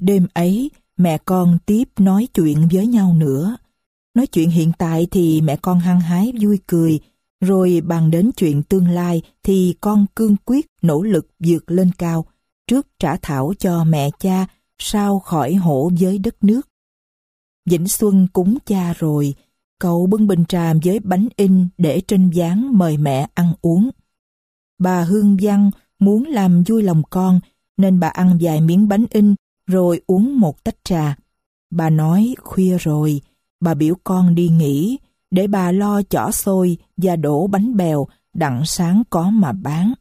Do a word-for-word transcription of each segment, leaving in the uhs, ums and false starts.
Đêm ấy, mẹ con tiếp nói chuyện với nhau nữa. Nói chuyện hiện tại thì mẹ con hăng hái vui cười, rồi bàn đến chuyện tương lai thì con cương quyết nỗ lực vượt lên cao, trước trả thảo cho mẹ cha, sau khỏi hổ với đất nước. Vĩnh Xuân cúng cha rồi, cậu bưng bình trà với bánh in để trên ván mời mẹ ăn uống. Bà Hương Văn muốn làm vui lòng con, nên bà ăn vài miếng bánh in rồi uống một tách trà. Bà nói khuya rồi, bà biểu con đi nghỉ, để bà lo chỏ xôi và đổ bánh bèo, đặng sáng có mà bán.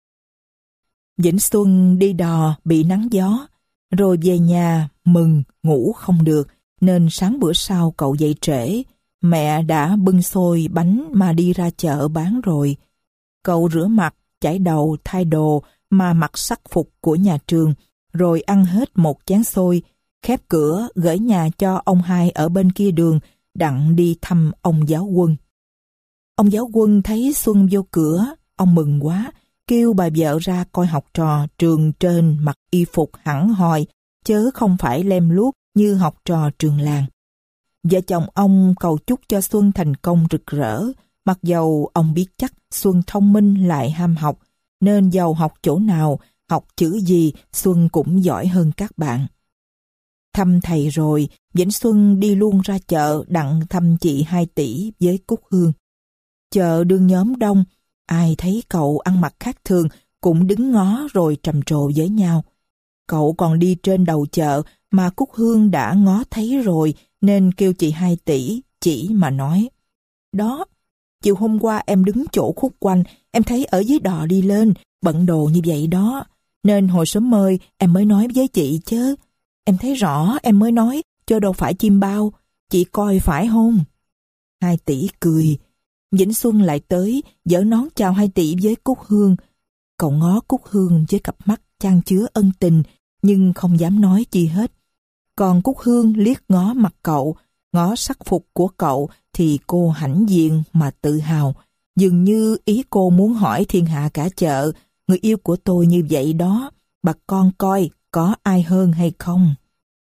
Vĩnh Xuân đi đò bị nắng gió, rồi về nhà mừng ngủ không được, nên sáng bữa sau cậu dậy trễ. Mẹ đã bưng xôi bánh mà đi ra chợ bán rồi. Cậu rửa mặt, chải đầu, thay đồ mà mặc sắc phục của nhà trường, rồi ăn hết một chén xôi, khép cửa gửi nhà cho ông hai ở bên kia đường, đặng đi thăm ông giáo quân. Ông giáo quân thấy Xuân vô cửa, ông mừng quá, kêu bà vợ ra coi học trò trường trên mặc y phục hẳn hoi, chớ không phải lem luốc như học trò trường làng. Vợ chồng ông cầu chúc cho Xuân thành công rực rỡ, mặc dầu ông biết chắc Xuân thông minh lại ham học, nên dầu học chỗ nào, học chữ gì, Xuân cũng giỏi hơn các bạn. Thăm thầy rồi, Vĩnh Xuân đi luôn ra chợ đặng thăm chị Hai Tỷ với Cúc Hương. Chợ đương nhóm đông, ai thấy cậu ăn mặc khác thường cũng đứng ngó rồi trầm trồ với nhau. Cậu còn đi trên đầu chợ mà Cúc Hương đã ngó thấy rồi, nên kêu chị Hai Tỷ chỉ mà nói: "Đó, chiều hôm qua em đứng chỗ khúc quanh, em thấy ở dưới đò đi lên, bận đồ như vậy đó, nên hồi sớm mơi em mới nói với chị chứ. Em thấy rõ em mới nói, chứ đâu phải chim bao, chị coi phải không?" Hai Tỷ cười. Vĩnh Xuân lại tới, giở nón chào Hai Tỷ với Cúc Hương. Cậu ngó Cúc Hương với cặp mắt chan chứa ân tình, nhưng không dám nói chi hết. Còn Cúc Hương liếc ngó mặt cậu, ngó sắc phục của cậu, thì cô hãnh diện mà tự hào. Dường như ý cô muốn hỏi thiên hạ cả chợ: "Người yêu của tôi như vậy đó, bà con coi có ai hơn hay không?"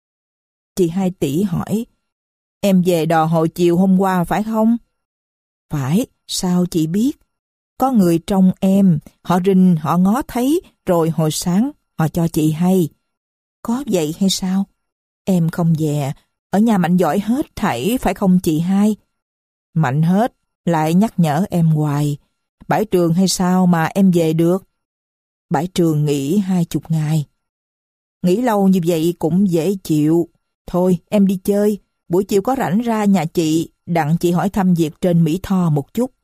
Chị Hai Tỷ hỏi: "Em về đò hồi chiều hôm qua phải không?" "Phải, sao chị biết?" "Có người trong em, họ rình họ ngó thấy, rồi hồi sáng họ cho chị hay." "Có vậy hay sao?" "Em không về, ở nhà Mạnh giỏi hết thảy phải không chị Hai?" "Mạnh hết, lại nhắc nhở em hoài. Bãi trường hay sao mà em về được?" "Bãi trường nghỉ hai chục ngày." "Nghỉ lâu như vậy cũng dễ chịu. Thôi em đi chơi, buổi chiều có rảnh ra nhà chị, đặng chị hỏi thăm việc trên Mỹ Tho một chút."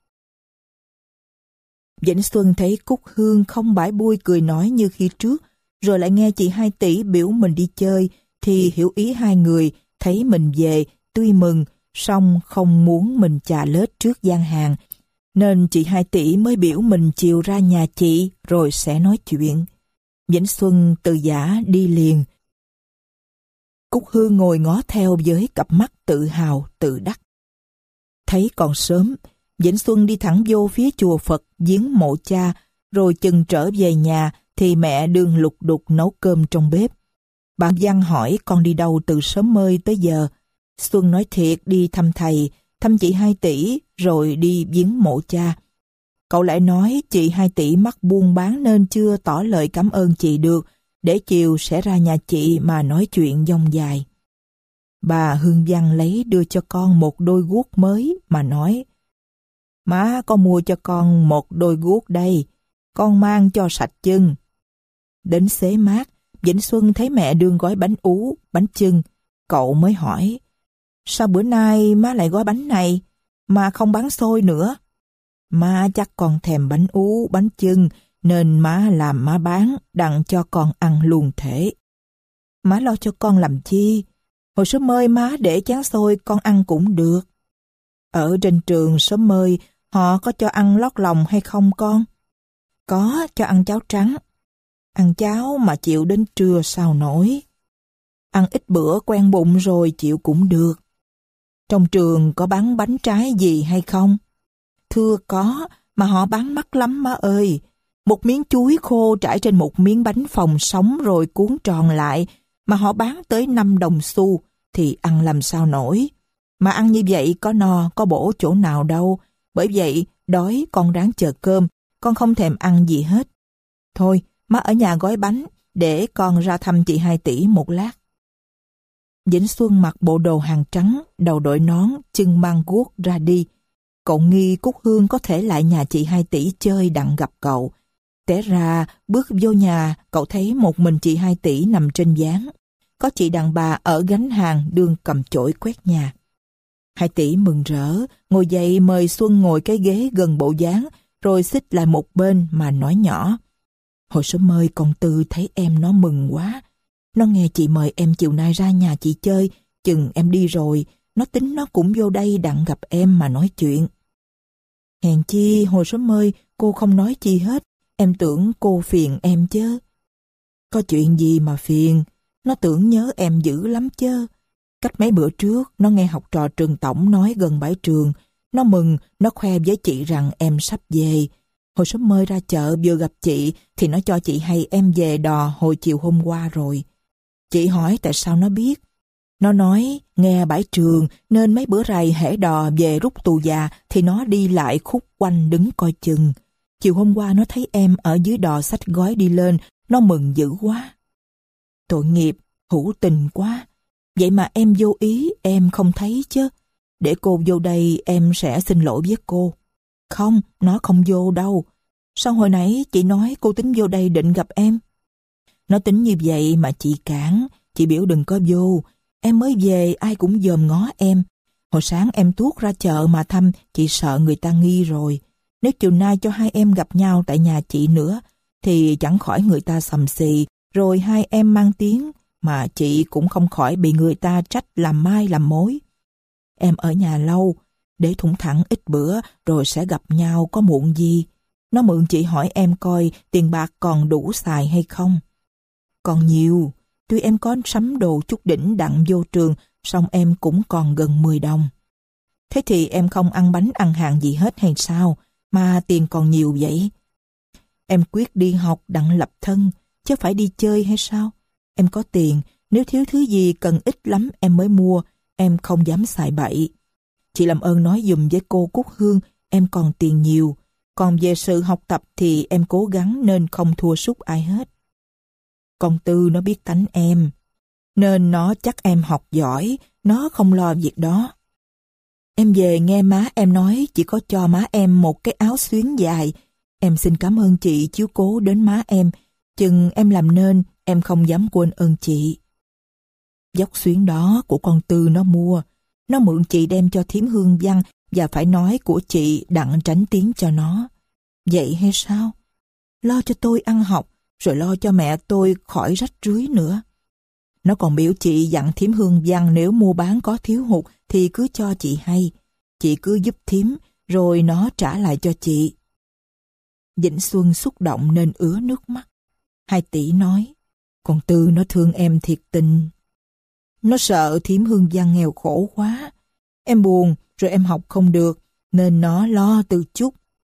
Vĩnh Xuân thấy Cúc Hương không bãi bui cười nói như khi trước, rồi lại nghe chị Hai Tỷ biểu mình đi chơi, thì hiểu ý hai người, thấy mình về, tuy mừng, song không muốn mình chà lết trước gian hàng, nên chị Hai Tỷ mới biểu mình chiều ra nhà chị rồi sẽ nói chuyện. Vĩnh Xuân từ giả đi liền. Cúc Hương ngồi ngó theo với cặp mắt tự hào, tự đắc. Thấy còn sớm, Vĩnh Xuân đi thẳng vô phía chùa Phật viếng mộ cha, rồi chừng trở về nhà thì mẹ đương lục đục nấu cơm trong bếp. Bà Văn hỏi con đi đâu từ sớm mơi tới giờ. Xuân nói thiệt đi thăm thầy, thăm chị Hai Tỷ, rồi đi viếng mộ cha. Cậu lại nói chị Hai Tỷ mắc buôn bán nên chưa tỏ lời cảm ơn chị được, để chiều sẽ ra nhà chị mà nói chuyện dông dài. Bà Hương Văn lấy đưa cho con một đôi guốc mới mà nói: "Má có mua cho con một đôi guốc đây, con mang cho sạch chân." Đến xế mát, Vĩnh Xuân thấy mẹ đương gói bánh ú, bánh chưng. Cậu mới hỏi: "Sao bữa nay má lại gói bánh này, mà không bán xôi nữa?" "Má chắc con thèm bánh ú, bánh chưng, nên má làm má bán, đặng cho con ăn luôn thể." "Má lo cho con làm chi? Hồi sớm mơi má để chén xôi con ăn cũng được." "Ở trên trường sớm mơi, họ có cho ăn lót lòng hay không con?" "Có, cho ăn cháo trắng." "Ăn cháo mà chịu đến trưa sao nổi?" "Ăn ít bữa quen bụng rồi chịu cũng được." "Trong trường có bán bánh trái gì hay không?" "Thưa có, mà họ bán mắc lắm má ơi. Một miếng chuối khô trải trên một miếng bánh phồng sống rồi cuốn tròn lại, mà họ bán tới năm đồng xu thì ăn làm sao nổi. Mà ăn như vậy có no, có bổ chỗ nào đâu. Bởi vậy, đói con ráng chờ cơm, con không thèm ăn gì hết. Thôi, má ở nhà gói bánh, để con ra thăm chị Hai Tỷ một lát. Vĩnh Xuân mặc bộ đồ hàng trắng, đầu đội nón, chân mang guốc ra đi. Cậu nghi Cúc Hương có thể lại nhà chị Hai Tỷ chơi đặng gặp cậu. Té ra, bước vô nhà, cậu thấy một mình chị Hai Tỷ nằm trên gián. Có chị đàn bà ở gánh hàng đương cầm chổi quét nhà. Hai Tỷ mừng rỡ, ngồi dậy mời Xuân ngồi cái ghế gần bộ gián, rồi xích lại một bên mà nói nhỏ. Hồi sớm mơi con Tư thấy em nó mừng quá. Nó nghe chị mời em chiều nay ra nhà chị chơi, chừng em đi rồi, nó tính nó cũng vô đây đặng gặp em mà nói chuyện. Hèn chi hồi sớm mơi cô không nói chi hết, em tưởng cô phiền em chứ. Có chuyện gì mà phiền, nó tưởng nhớ em dữ lắm chứ. Cách mấy bữa trước, nó nghe học trò trường tổng nói gần bãi trường. Nó mừng, nó khoe với chị rằng em sắp về. Hồi sớm mơi ra chợ vừa gặp chị thì nó cho chị hay em về đò hồi chiều hôm qua rồi. Chị hỏi tại sao nó biết. Nó nói nghe bãi trường nên mấy bữa rày hễ đò về rút tù già thì nó đi lại khúc quanh đứng coi chừng. Chiều hôm qua nó thấy em ở dưới đò xách gói đi lên, nó mừng dữ quá. Tội nghiệp, hữu tình quá. Vậy mà em vô ý, em không thấy chứ. Để cô vô đây em sẽ xin lỗi với cô. Không, nó không vô đâu. Sao hồi nãy chị nói cô tính vô đây định gặp em? Nó tính như vậy mà chị cản, chị biểu đừng có vô. Em mới về ai cũng dòm ngó em. Hồi sáng em tuốt ra chợ mà thăm, chị sợ người ta nghi rồi. Nếu chiều nay cho hai em gặp nhau tại nhà chị nữa, thì chẳng khỏi người ta sầm xì, rồi hai em mang tiếng, mà chị cũng không khỏi bị người ta trách làm mai làm mối. Em ở nhà lâu, để thủng thẳng ít bữa rồi sẽ gặp nhau có muộn gì. Nó mượn chị hỏi em coi tiền bạc còn đủ xài hay không. Còn nhiều, tuy em có sắm đồ chút đỉnh đặng vô trường, song em cũng còn gần mười đồng. Thế thì em không ăn bánh ăn hàng gì hết hay sao, mà tiền còn nhiều vậy? Em quyết đi học đặng lập thân, chứ phải đi chơi hay sao? Em có tiền, nếu thiếu thứ gì cần ít lắm em mới mua, em không dám xài bậy. Chị làm ơn nói giùm với cô Cúc Hương, em còn tiền nhiều. Còn về sự học tập thì em cố gắng nên không thua sút ai hết. Con Tư nó biết tánh em, nên nó chắc em học giỏi, nó không lo việc đó. Em về nghe má em nói chị có cho má em một cái áo xuyến dài. Em xin cảm ơn chị chiếu cố đến má em, chừng em làm nên em không dám quên ơn chị. Dốc xuyến đó của con Tư nó mua, nó mượn chị đem cho thím Hương Văn và phải nói của chị đặng tránh tiếng cho nó. Vậy hay sao? Lo cho tôi ăn học, rồi lo cho mẹ tôi khỏi rách rưới nữa. Nó còn biểu chị dặn thím Hương Văn nếu mua bán có thiếu hụt thì cứ cho chị hay. Chị cứ giúp thím, rồi nó trả lại cho chị. Vĩnh Xuân xúc động nên ứa nước mắt. Hai Tỷ nói, con Tư nó thương em thiệt tình. Nó sợ thím Hương Văn nghèo khổ quá. Em buồn, rồi em học không được, nên nó lo từ chút.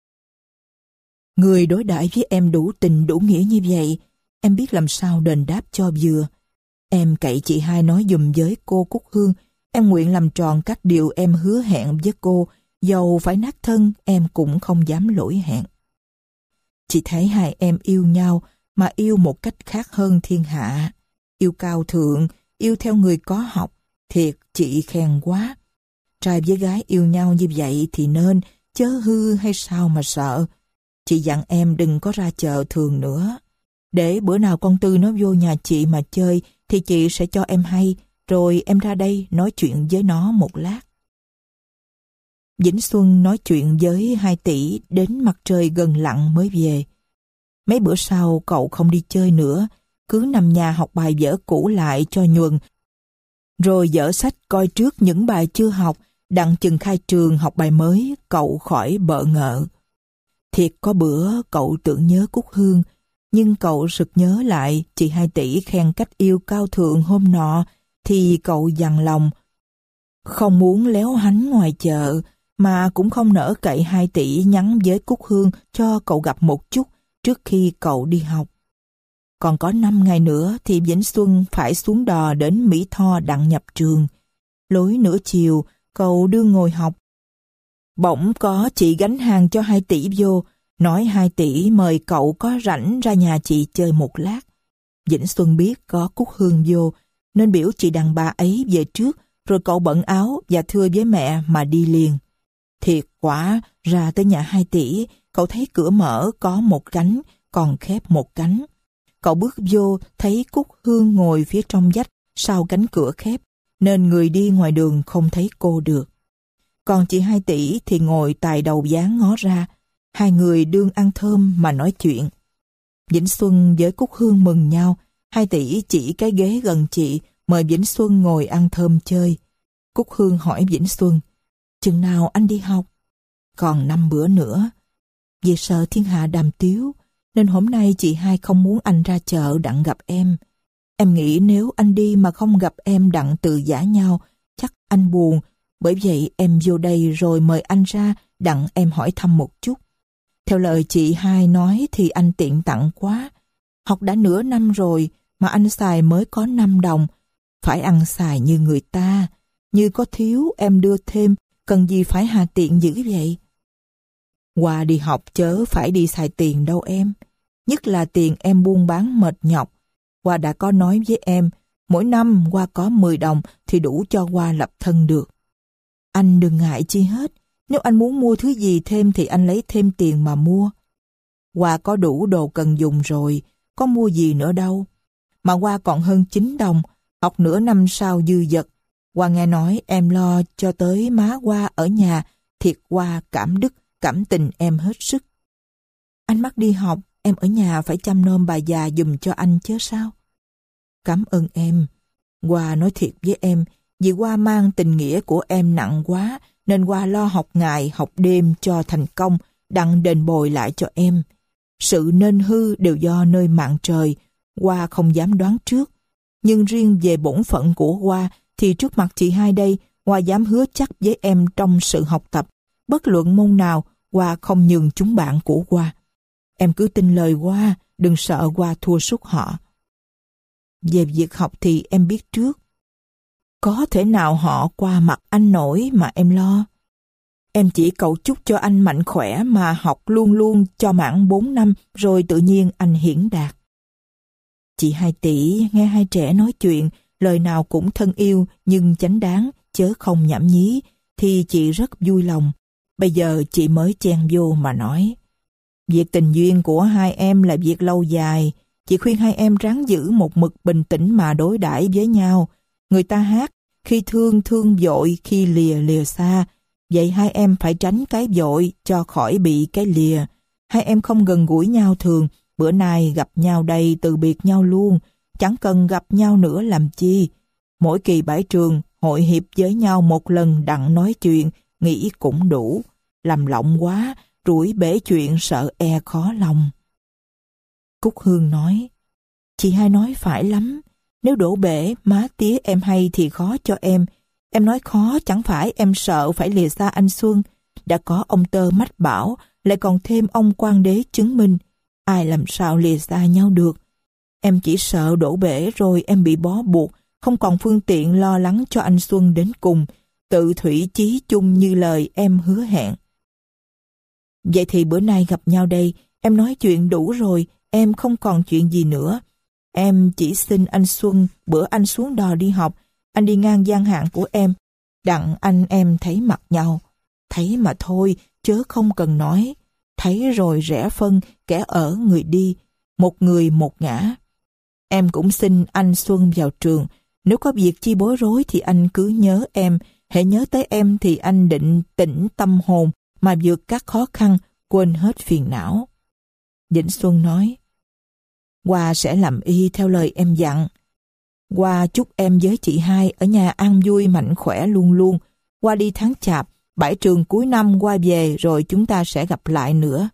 Người đối đãi với em đủ tình đủ nghĩa như vậy, em biết làm sao đền đáp cho vừa. Em cậy chị hai nói dùm với cô Cúc Hương, em nguyện làm tròn các điều em hứa hẹn với cô, dầu phải nát thân em cũng không dám lỗi hẹn. Chị thấy hai em yêu nhau mà yêu một cách khác hơn thiên hạ. Yêu cao thượng, yêu theo người có học, thiệt chị khen quá. Trai với gái yêu nhau như vậy thì nên, chớ hư hay sao mà sợ. Chị dặn em đừng có ra chợ thường nữa. Để bữa nào con Tư nó vô nhà chị mà chơi thì chị sẽ cho em hay, rồi em ra đây nói chuyện với nó một lát. Vĩnh Xuân nói chuyện với Hai Tỷ đến mặt trời gần lặn mới về. Mấy bữa sau cậu không đi chơi nữa, cứ nằm nhà học bài vở cũ lại cho nhuần, rồi dở sách coi trước những bài chưa học, đặng chừng khai trường học bài mới, cậu khỏi bợ ngợ. Thiệt có bữa cậu tưởng nhớ Cúc Hương, nhưng cậu sực nhớ lại chị Hai Tỷ khen cách yêu cao thượng hôm nọ, thì cậu dằn lòng. Không muốn léo hánh ngoài chợ, mà cũng không nỡ cậy Hai Tỷ nhắn với Cúc Hương cho cậu gặp một chút trước khi cậu đi học. Còn có năm ngày nữa thì Vĩnh Xuân phải xuống đò đến Mỹ Tho đặng nhập trường. Lối nửa chiều, cậu đưa ngồi học. Bỗng có chị gánh hàng cho hai tỷ vô, nói hai tỷ mời cậu có rảnh ra nhà chị chơi một lát. Vĩnh Xuân biết có Cúc Hương vô, nên biểu chị đàn bà ấy về trước, rồi cậu bận áo và thưa với mẹ mà đi liền. Thiệt quả, ra tới nhà hai tỷ, cậu thấy cửa mở có một cánh, còn khép một cánh. Cậu bước vô, thấy Cúc Hương ngồi phía trong vách, sau cánh cửa khép, nên người đi ngoài đường không thấy cô được. Còn chị hai tỷ thì ngồi tài đầu gián ngó ra, hai người đương ăn thơm mà nói chuyện. Vĩnh Xuân với Cúc Hương mừng nhau, hai tỷ chỉ cái ghế gần chị, mời Vĩnh Xuân ngồi ăn thơm chơi. Cúc Hương hỏi Vĩnh Xuân, chừng nào anh đi học? Còn năm bữa nữa. Vì sợ thiên hạ đàm tiếu, nên hôm nay chị hai không muốn anh ra chợ đặng gặp em. Em nghĩ nếu anh đi mà không gặp em đặng từ giã nhau, chắc anh buồn. Bởi vậy em vô đây rồi mời anh ra đặng em hỏi thăm một chút. Theo lời chị hai nói thì anh tiện tặng quá. Học đã nửa năm rồi mà anh xài mới có năm đồng. Phải ăn xài như người ta. Như có thiếu em đưa thêm, cần gì phải hà tiện dữ vậy? Qua đi học chớ phải đi xài tiền đâu em. Nhất là tiền em buôn bán mệt nhọc. Qua đã có nói với em, mỗi năm Qua có mười đồng thì đủ cho Qua lập thân được. Anh đừng ngại chi hết. Nếu anh muốn mua thứ gì thêm thì anh lấy thêm tiền mà mua. Qua có đủ đồ cần dùng rồi, có mua gì nữa đâu. Mà Qua còn hơn chín đồng, học nửa năm sau dư dật. Qua nghe nói em lo cho tới má Qua ở nhà, thiệt Qua cảm đức, cảm tình em hết sức. Anh mắc đi học, em ở nhà phải chăm nom bà già giùm cho anh chứ sao. Cảm ơn em. Qua nói thiệt với em, vì Qua mang tình nghĩa của em nặng quá, nên Qua lo học ngày, học đêm cho thành công, đặng đền bồi lại cho em. Sự nên hư đều do nơi mạng trời, Qua không dám đoán trước. Nhưng riêng về bổn phận của Qua, thì trước mặt chị hai đây, Qua dám hứa chắc với em trong sự học tập. Bất luận môn nào, Qua không nhường chúng bạn của Qua. Em cứ tin lời Qua, đừng sợ Qua thua sút họ. Về việc học thì em biết trước. Có thể nào họ qua mặt anh nổi mà em lo. Em chỉ cầu chúc cho anh mạnh khỏe mà học luôn luôn cho mãn bốn năm rồi tự nhiên anh hiển đạt. Chị hai tỷ nghe hai trẻ nói chuyện, lời nào cũng thân yêu nhưng chánh đáng, chớ không nhảm nhí, thì chị rất vui lòng. Bây giờ chị mới chen vô mà nói. Việc tình duyên của hai em là việc lâu dài. Chị khuyên hai em ráng giữ một mực bình tĩnh mà đối đãi với nhau. Người ta hát, khi thương thương vội, khi lìa lìa xa. Vậy hai em phải tránh cái vội cho khỏi bị cái lìa. Hai em không gần gũi nhau thường, bữa nay gặp nhau đây từ biệt nhau luôn, chẳng cần gặp nhau nữa làm chi. Mỗi kỳ bãi trường, hội hiệp với nhau một lần đặng nói chuyện, nghĩ cũng đủ. Làm lộng quá, rủi bể chuyện sợ e khó lòng. Cúc Hương nói, chị hai nói phải lắm, nếu đổ bể má tía em hay thì khó cho em. Em nói khó chẳng phải em sợ phải lìa xa anh Xuân, đã có ông Tơ mách bảo, lại còn thêm ông Quan Đế chứng minh, ai làm sao lìa xa nhau được. Em chỉ sợ đổ bể rồi em bị bó buộc, không còn phương tiện lo lắng cho anh Xuân đến cùng, tự thủy chí chung như lời em hứa hẹn. Vậy thì bữa nay gặp nhau đây, em nói chuyện đủ rồi, em không còn chuyện gì nữa. Em chỉ xin anh Xuân, bữa anh xuống đò đi học, anh đi ngang gian hạn của em, đặng anh em thấy mặt nhau. Thấy mà thôi, chớ không cần nói. Thấy rồi rẽ phân, kẻ ở người đi, một người một ngã. Em cũng xin anh Xuân vào trường, nếu có việc chi bối rối thì anh cứ nhớ em, hễ nhớ tới em thì anh định tĩnh tâm hồn mà vượt các khó khăn, quên hết phiền não. Vĩnh Xuân nói, Hoa sẽ làm y theo lời em dặn. Hoa chúc em với chị hai ở nhà an vui mạnh khỏe luôn luôn. Hoa đi tháng chạp, bãi trường cuối năm Hoa về rồi chúng ta sẽ gặp lại nữa.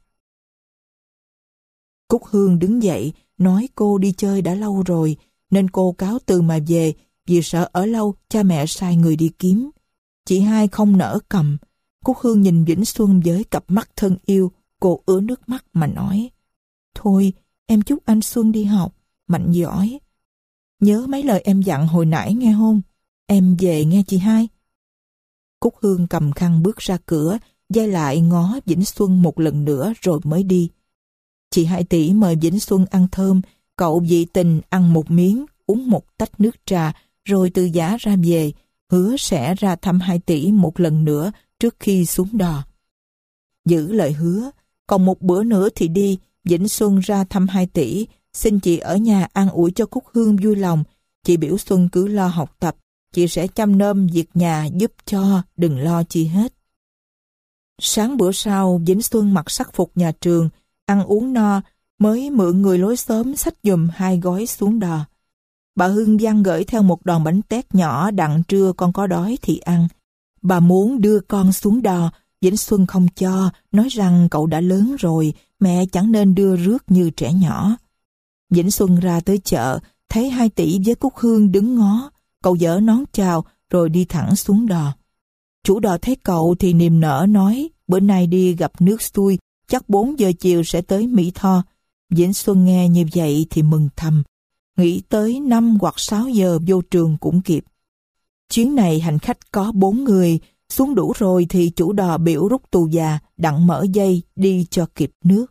Cúc Hương đứng dậy, nói cô đi chơi đã lâu rồi, nên cô cáo từ mà về, vì sợ ở lâu cha mẹ sai người đi kiếm. Chị hai không nỡ cầm. Cúc Hương nhìn Vĩnh Xuân với cặp mắt thân yêu, cô ứa nước mắt mà nói, thôi em chúc anh Xuân đi học, mạnh giỏi. Nhớ mấy lời em dặn hồi nãy nghe không? Em về nghe chị hai. Cúc Hương cầm khăn bước ra cửa, giai lại ngó Vĩnh Xuân một lần nữa rồi mới đi. Chị Hai Tỷ mời Vĩnh Xuân ăn thơm, cậu dị tình ăn một miếng, uống một tách nước trà, rồi từ giả ra về, hứa sẽ ra thăm Hai Tỷ một lần nữa trước khi xuống đò. Giữ lời hứa, còn một bữa nữa thì đi, Vĩnh Xuân ra thăm Hai Tỷ, xin chị ở nhà an ủi cho Cúc Hương vui lòng. Chị biểu Xuân cứ lo học tập, chị sẽ chăm nom việc nhà giúp cho, đừng lo chi hết. Sáng bữa sau, Vĩnh Xuân mặc sắc phục nhà trường, ăn uống no, mới mượn người lối xóm xách giùm hai gói xuống đò. Bà Hương Văn gửi theo một đòn bánh tét nhỏ đặng trưa con có đói thì ăn. Bà muốn đưa con xuống đò, Vĩnh Xuân không cho, nói rằng cậu đã lớn rồi, mẹ chẳng nên đưa rước như trẻ nhỏ. Vĩnh Xuân ra tới chợ, thấy Hai Tỷ với Cúc Hương đứng ngó, cậu giở nón chào rồi đi thẳng xuống đò. Chủ đò thấy cậu thì niềm nở nói, bữa nay đi gặp nước xuôi, chắc bốn giờ chiều sẽ tới Mỹ Tho. Vĩnh Xuân nghe như vậy thì mừng thầm, nghĩ tới năm hoặc sáu giờ vô trường cũng kịp. Chuyến này hành khách có bốn người, xuống đủ rồi thì chủ đò biểu rút tù già, đặng mở dây đi cho kịp nước.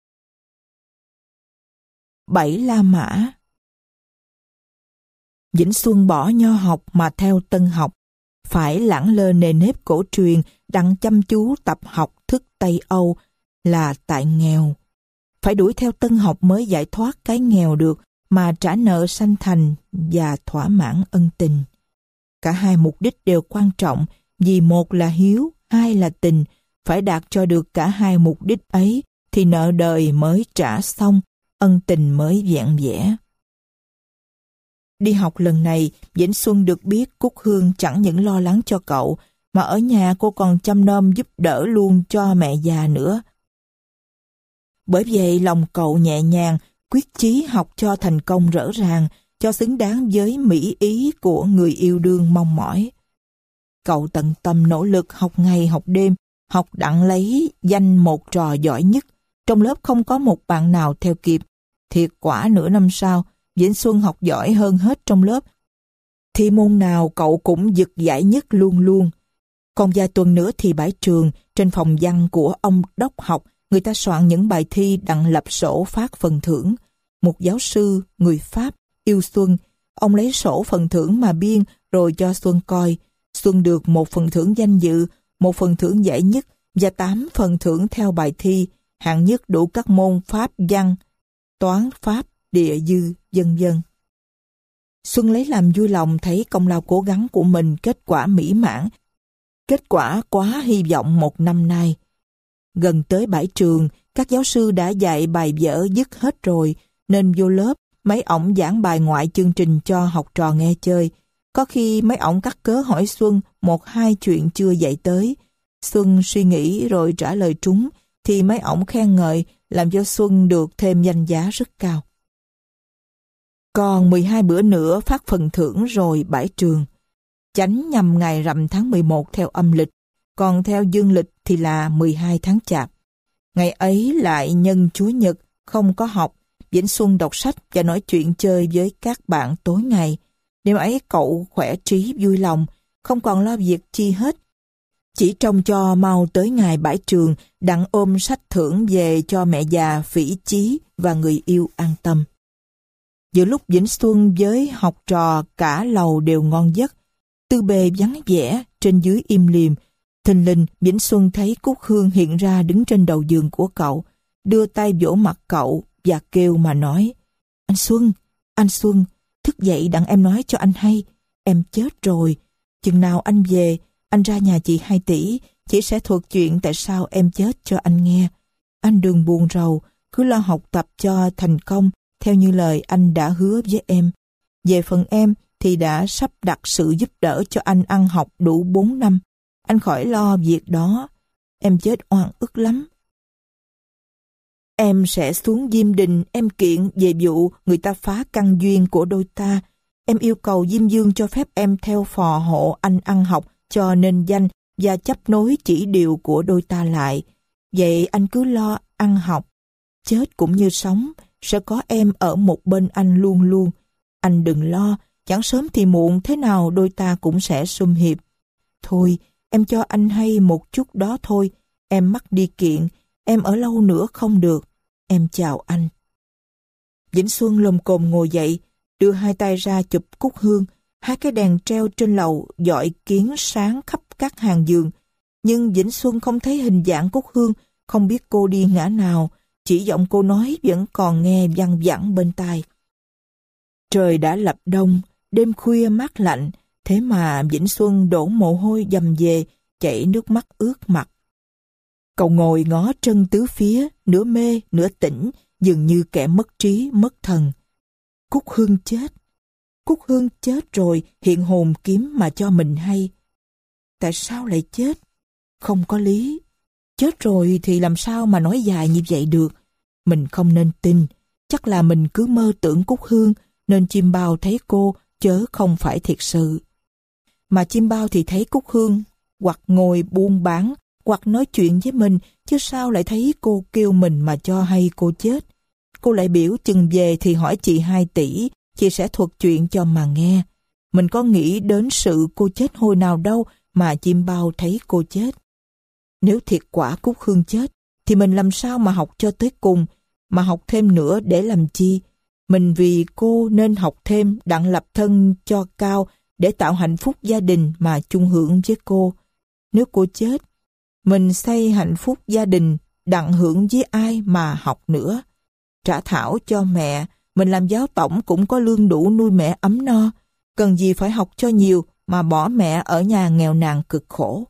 Bảy La Mã. Vĩnh Xuân bỏ nho học mà theo tân học, phải lẳng lơ nề nếp cổ truyền, đặng chăm chú tập học thức Tây Âu là tại nghèo. Phải đuổi theo tân học mới giải thoát cái nghèo được, mà trả nợ sanh thành và thỏa mãn ân tình. Cả hai mục đích đều quan trọng, vì một là hiếu, hai là tình. Phải đạt cho được cả hai mục đích ấy thì nợ đời mới trả xong, ân tình mới vẹn vẽ. Đi học lần này, Vĩnh Xuân được biết Cúc Hương chẳng những lo lắng cho cậu, mà ở nhà cô còn chăm nom giúp đỡ luôn cho mẹ già nữa. Bởi vậy lòng cậu nhẹ nhàng, quyết chí học cho thành công rõ ràng, cho xứng đáng với mỹ ý của người yêu đương mong mỏi. Cậu tận tâm nỗ lực học ngày học đêm, học đặng lấy danh một trò giỏi nhất. Trong lớp không có một bạn nào theo kịp. Thiệt quả nửa năm sau, Vĩnh Xuân học giỏi hơn hết trong lớp. Thi môn nào cậu cũng giật giải nhất luôn luôn. Còn vài tuần nữa thì bãi trường, trên phòng văn của ông đốc học, người ta soạn những bài thi đặng lập sổ phát phần thưởng. Một giáo sư, người Pháp, yêu Xuân, ông lấy sổ phần thưởng mà biên rồi cho Xuân coi. Xuân được một phần thưởng danh dự, một phần thưởng giải nhất và tám phần thưởng theo bài thi, hạng nhất đủ các môn Pháp văn, toán Pháp, địa dư, vân vân. Xuân lấy làm vui lòng thấy công lao cố gắng của mình kết quả mỹ mãn, kết quả quá hy vọng một năm nay. Gần tới bãi trường, các giáo sư đã dạy bài vở dứt hết rồi, nên vô lớp, mấy ổng giảng bài ngoại chương trình cho học trò nghe chơi. Có khi mấy ổng cắt cớ hỏi Xuân một hai chuyện chưa dạy tới. Xuân suy nghĩ rồi trả lời trúng, thì mấy ổng khen ngợi, làm cho Xuân được thêm danh giá rất cao. Còn mười hai bữa nữa phát phần thưởng rồi bãi trường. Chánh nhằm ngày rằm tháng mười một theo âm lịch, còn theo dương lịch thì là mười hai tháng Chạp. Ngày ấy lại nhân Chúa Nhật, không có học. Vĩnh Xuân đọc sách và nói chuyện chơi với các bạn tối ngày. Đêm ấy cậu khỏe trí vui lòng, không còn lo việc chi hết. Chỉ trông cho mau tới ngày bãi trường, đặng ôm sách thưởng về cho mẹ già Phỉ Chí và người yêu an tâm. Giữa lúc Vĩnh Xuân với học trò cả lầu đều ngon giấc, tư bề vắng vẻ, trên dưới im lìm, thình lình Vĩnh Xuân thấy Cúc Hương hiện ra đứng trên đầu giường của cậu, đưa tay vỗ mặt cậu và kêu mà nói: "Anh Xuân, anh Xuân, thức dậy đặng em nói cho anh hay, em chết rồi. Chừng nào anh về, anh ra nhà chị Hai Tỷ, chị sẽ thuật chuyện tại sao em chết cho anh nghe. Anh đừng buồn rầu, cứ lo học tập cho thành công theo như lời anh đã hứa với em. Về phần em thì đã sắp đặt sự giúp đỡ cho anh ăn học đủ bốn năm. Anh khỏi lo việc đó. Em chết oan ức lắm. Em sẽ xuống Diêm Đình em kiện về vụ người ta phá căn duyên của đôi ta. Em yêu cầu Diêm Dương cho phép em theo phò hộ anh ăn học cho nên danh và chấp nối chỉ điều của đôi ta lại. Vậy anh cứ lo ăn học. Chết cũng như sống, sẽ có em ở một bên anh luôn luôn. Anh đừng lo, chẳng sớm thì muộn thế nào đôi ta cũng sẽ sum hiệp. Thôi, em cho anh hay một chút đó thôi, em mắc đi kiện, em ở lâu nữa không được. Em chào anh. Vĩnh Xuân lồm cồm ngồi dậy, đưa hai tay ra chụp Cúc Hương. Hai cái đèn treo trên lầu dọi kiến sáng khắp các hàng giường. Nhưng Vĩnh Xuân không thấy hình dạng Cúc Hương, không biết cô đi ngã nào, chỉ giọng cô nói vẫn còn nghe văng vẳng bên tai. Trời đã lập đông, đêm khuya mát lạnh, thế mà Vĩnh Xuân đổ mồ hôi dầm về, chảy nước mắt ướt mặt. Cậu ngồi ngó trân tứ phía, nửa mê, nửa tỉnh, dường như kẻ mất trí, mất thần. Cúc Hương chết. Cúc Hương chết rồi, hiện hồn kiếm mà cho mình hay. Tại sao lại chết? Không có lý. Chết rồi thì làm sao mà nói dài như vậy được. Mình không nên tin. Chắc là mình cứ mơ tưởng Cúc Hương, nên chim bao thấy cô, chớ không phải thiệt sự. Mà chim bao thì thấy Cúc Hương, hoặc ngồi buôn bán, hoặc nói chuyện với mình, chứ sao lại thấy cô kêu mình mà cho hay cô chết. Cô lại biểu chừng về thì hỏi chị hai tỷ, chị sẽ thuật chuyện cho mà nghe. Mình có nghĩ đến sự cô chết hồi nào đâu mà chim bao thấy cô chết. Nếu thiệt quả Cúc Hương chết, thì mình làm sao mà học cho tới cùng, mà học thêm nữa để làm chi? Mình vì cô nên học thêm đặng lập thân cho cao để tạo hạnh phúc gia đình mà chung hưởng với cô. Nếu cô chết, mình xây hạnh phúc gia đình đặng hưởng với ai mà học nữa. Trả thảo cho mẹ, mình làm giáo tổng cũng có lương đủ nuôi mẹ ấm no, cần gì phải học cho nhiều mà bỏ mẹ ở nhà nghèo nàn cực khổ.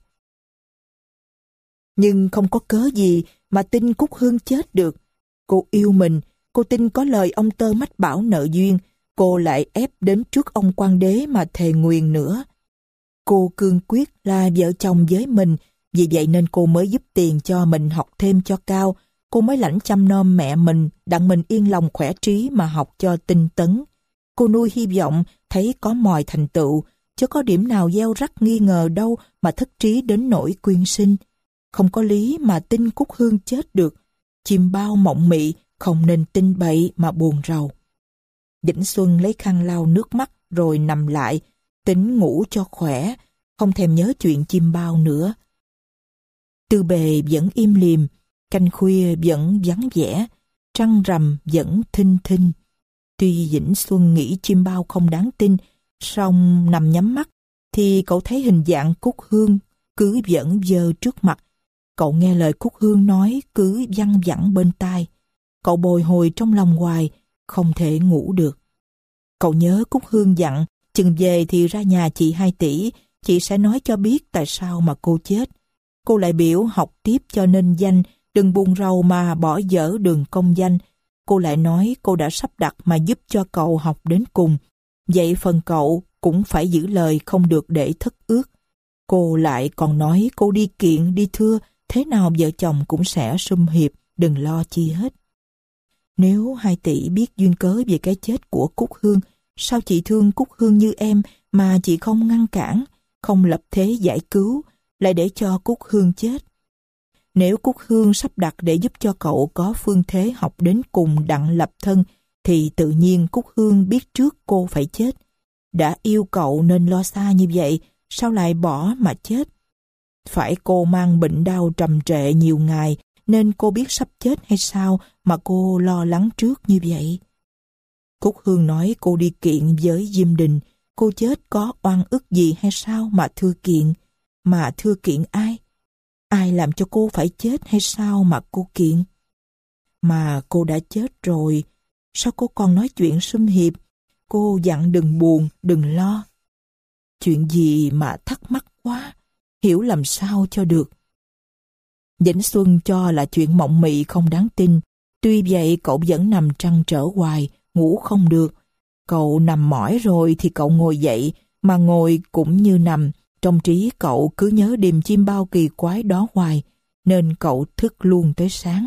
Nhưng không có cớ gì mà tin Cúc Hương chết được. Cô yêu mình, cô tin có lời ông Tơ mách bảo nợ duyên, cô lại ép đến trước ông Quan Đế mà thề nguyền nữa. Cô cương quyết là vợ chồng với mình, vì vậy nên cô mới giúp tiền cho mình học thêm cho cao, cô mới lãnh chăm nom mẹ mình, đặng mình yên lòng khỏe trí mà học cho tinh tấn. Cô nuôi hy vọng thấy có mòi thành tựu, chứ có điểm nào gieo rắc nghi ngờ đâu mà thất trí đến nỗi quyên sinh. Không có lý mà tin Cúc Hương chết được. Chim bao mộng mị, không nên tin bậy mà buồn rầu. Vĩnh Xuân lấy khăn lau nước mắt rồi nằm lại, tính ngủ cho khỏe, không thèm nhớ chuyện chim bao nữa. Tư bề vẫn im lìm, canh khuya vẫn vắng vẻ, trăng rằm vẫn thinh thinh. Tuy Vĩnh Xuân nghĩ chim bao không đáng tin, song nằm nhắm mắt, thì cậu thấy hình dạng Cúc Hương cứ vẫn vơ trước mặt. Cậu nghe lời Cúc Hương nói cứ văng vẳng bên tai. Cậu bồi hồi trong lòng hoài, không thể ngủ được. Cậu nhớ Cúc Hương dặn, chừng về thì ra nhà chị hai tỷ, chị sẽ nói cho biết tại sao mà cô chết. Cô lại biểu học tiếp cho nên danh, đừng buồn rầu mà bỏ dở đường công danh. Cô lại nói cô đã sắp đặt mà giúp cho cậu học đến cùng. Vậy phần cậu cũng phải giữ lời, không được để thất ước. Cô lại còn nói cô đi kiện đi thưa, thế nào vợ chồng cũng sẽ sum hiệp, đừng lo chi hết. Nếu hai tỷ biết duyên cớ về cái chết của Cúc Hương, sao chị thương Cúc Hương như em mà chị không ngăn cản, không lập thế giải cứu, lại để cho Cúc Hương chết? Nếu Cúc Hương sắp đặt để giúp cho cậu có phương thế học đến cùng đặng lập thân, thì tự nhiên Cúc Hương biết trước cô phải chết. Đã yêu cậu nên lo xa như vậy, sao lại bỏ mà chết? Phải cô mang bệnh đau trầm trệ nhiều ngày, nên cô biết sắp chết hay sao mà cô lo lắng trước như vậy? Cúc Hương nói cô đi kiện với Diêm Đình, cô chết có oan ức gì hay sao mà thưa kiện? Mà thưa kiện ai? Ai làm cho cô phải chết hay sao mà cô kiện? Mà cô đã chết rồi, sao cô còn nói chuyện sum hiệp? Cô dặn đừng buồn, đừng lo. Chuyện gì mà thắc mắc quá, hiểu làm sao cho được. Vĩnh Xuân cho là chuyện mộng mị không đáng tin. Tuy vậy cậu vẫn nằm trăn trở hoài, ngủ không được. Cậu nằm mỏi rồi thì cậu ngồi dậy, mà ngồi cũng như nằm. Trong trí cậu cứ nhớ điềm chim bao kỳ quái đó hoài, nên cậu thức luôn tới sáng.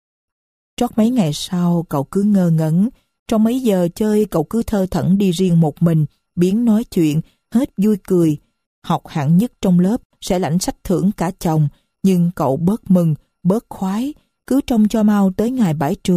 Trót mấy ngày sau cậu cứ ngơ ngẩn. Trong mấy giờ chơi cậu cứ thơ thẩn đi riêng một mình, biến nói chuyện, hết vui cười. Học hạng nhất trong lớp sẽ lãnh sách thưởng cả chồng, nhưng cậu bớt mừng, bớt khoái, cứ trông cho mau tới ngày bãi trường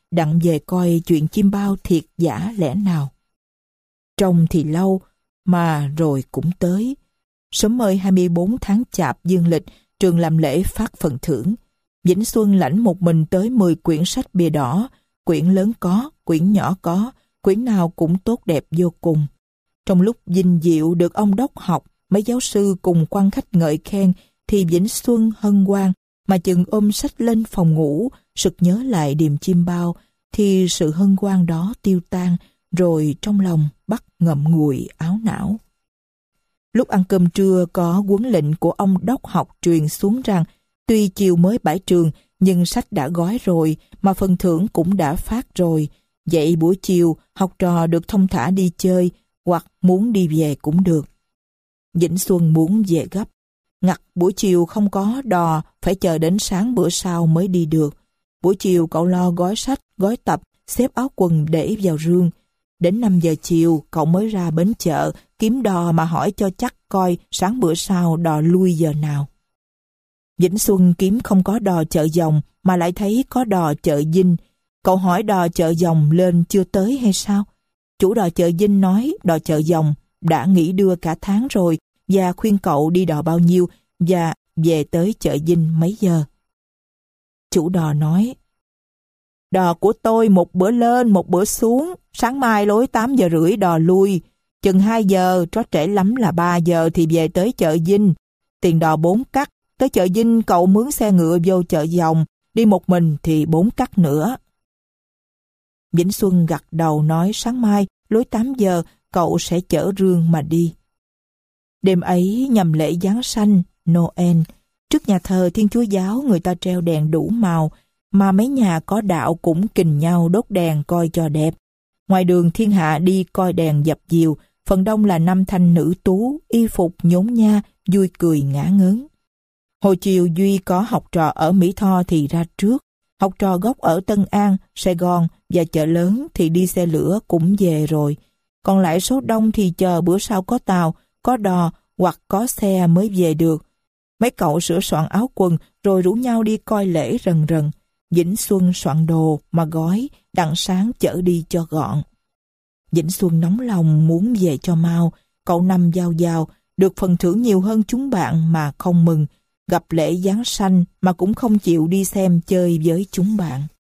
đặng về coi chuyện chim bao thiệt giả lẽ nào. Trông thì lâu, mà rồi cũng tới. Sớm mời hai mươi bốn tháng Chạp dương lịch, trường làm lễ phát phần thưởng. Vĩnh Xuân lãnh một mình tới mười quyển sách bìa đỏ, quyển lớn có, quyển nhỏ có, quyển nào cũng tốt đẹp vô cùng. Trong lúc vinh diệu được ông đốc học, mấy giáo sư cùng quan khách ngợi khen, thì Vĩnh Xuân hân hoan, mà chừng ôm sách lên phòng ngủ, sực nhớ lại điềm chim bao, thì sự hân hoan đó tiêu tan, rồi trong lòng bắt ngậm ngùi áo não. Lúc ăn cơm trưa có huấn lệnh của ông đốc học truyền xuống rằng, tuy chiều mới bãi trường, nhưng sách đã gói rồi, mà phần thưởng cũng đã phát rồi. Vậy buổi chiều, học trò được thông thả đi chơi, hoặc muốn đi về cũng được. Vĩnh Xuân muốn về gấp. Ngặt buổi chiều không có đò, phải chờ đến sáng bữa sau mới đi được. Buổi chiều cậu lo gói sách, gói tập, xếp áo quần để vào rương. Đến năm giờ chiều, cậu mới ra bến chợ, kiếm đò mà hỏi cho chắc coi sáng bữa sau đò lui giờ nào. Vĩnh Xuân kiếm không có đò chợ Dòng, mà lại thấy có đò chợ Vinh. Cậu hỏi đò chợ Dòng lên chưa tới hay sao? Chủ đò chợ Vinh nói đò chợ Dòng đã nghỉ đưa cả tháng rồi, và khuyên cậu đi đò bao nhiêu và về tới chợ Vinh mấy giờ. Chủ đò nói, đò của tôi một bữa lên một bữa xuống, sáng mai lối tám giờ rưỡi đò lui, chừng hai giờ, trót trễ lắm là ba giờ thì về tới chợ Vinh. Tiền đò bốn cắt, tới chợ Vinh cậu mướn xe ngựa vô chợ Dòng, đi một mình thì bốn cắt nữa. Vĩnh Xuân gật đầu nói sáng mai lối tám giờ cậu sẽ chở rương mà đi. Đêm ấy nhằm lễ Giáng sanh, Noel, trước nhà thờ Thiên Chúa Giáo người ta treo đèn đủ màu, mà mấy nhà có đạo cũng kình nhau đốt đèn coi cho đẹp. Ngoài đường thiên hạ đi coi đèn dập dìu, phần đông là nam thanh nữ tú, y phục nhốn nha, vui cười ngả ngớn. Hồi chiều Duy có học trò ở Mỹ Tho thì ra trước, học trò gốc ở Tân An, Sài Gòn và chợ lớn thì đi xe lửa cũng về rồi. Còn lại số đông thì chờ bữa sau có tàu, có đò hoặc có xe mới về được. Mấy cậu sửa soạn áo quần rồi rủ nhau đi coi lễ rần rần. Vĩnh Xuân soạn đồ mà gói, đặng sáng chở đi cho gọn. Vĩnh Xuân nóng lòng muốn về cho mau, cậu năm giao giao, được phần thưởng nhiều hơn chúng bạn mà không mừng, gặp lễ Giáng sanh mà cũng không chịu đi xem chơi với chúng bạn.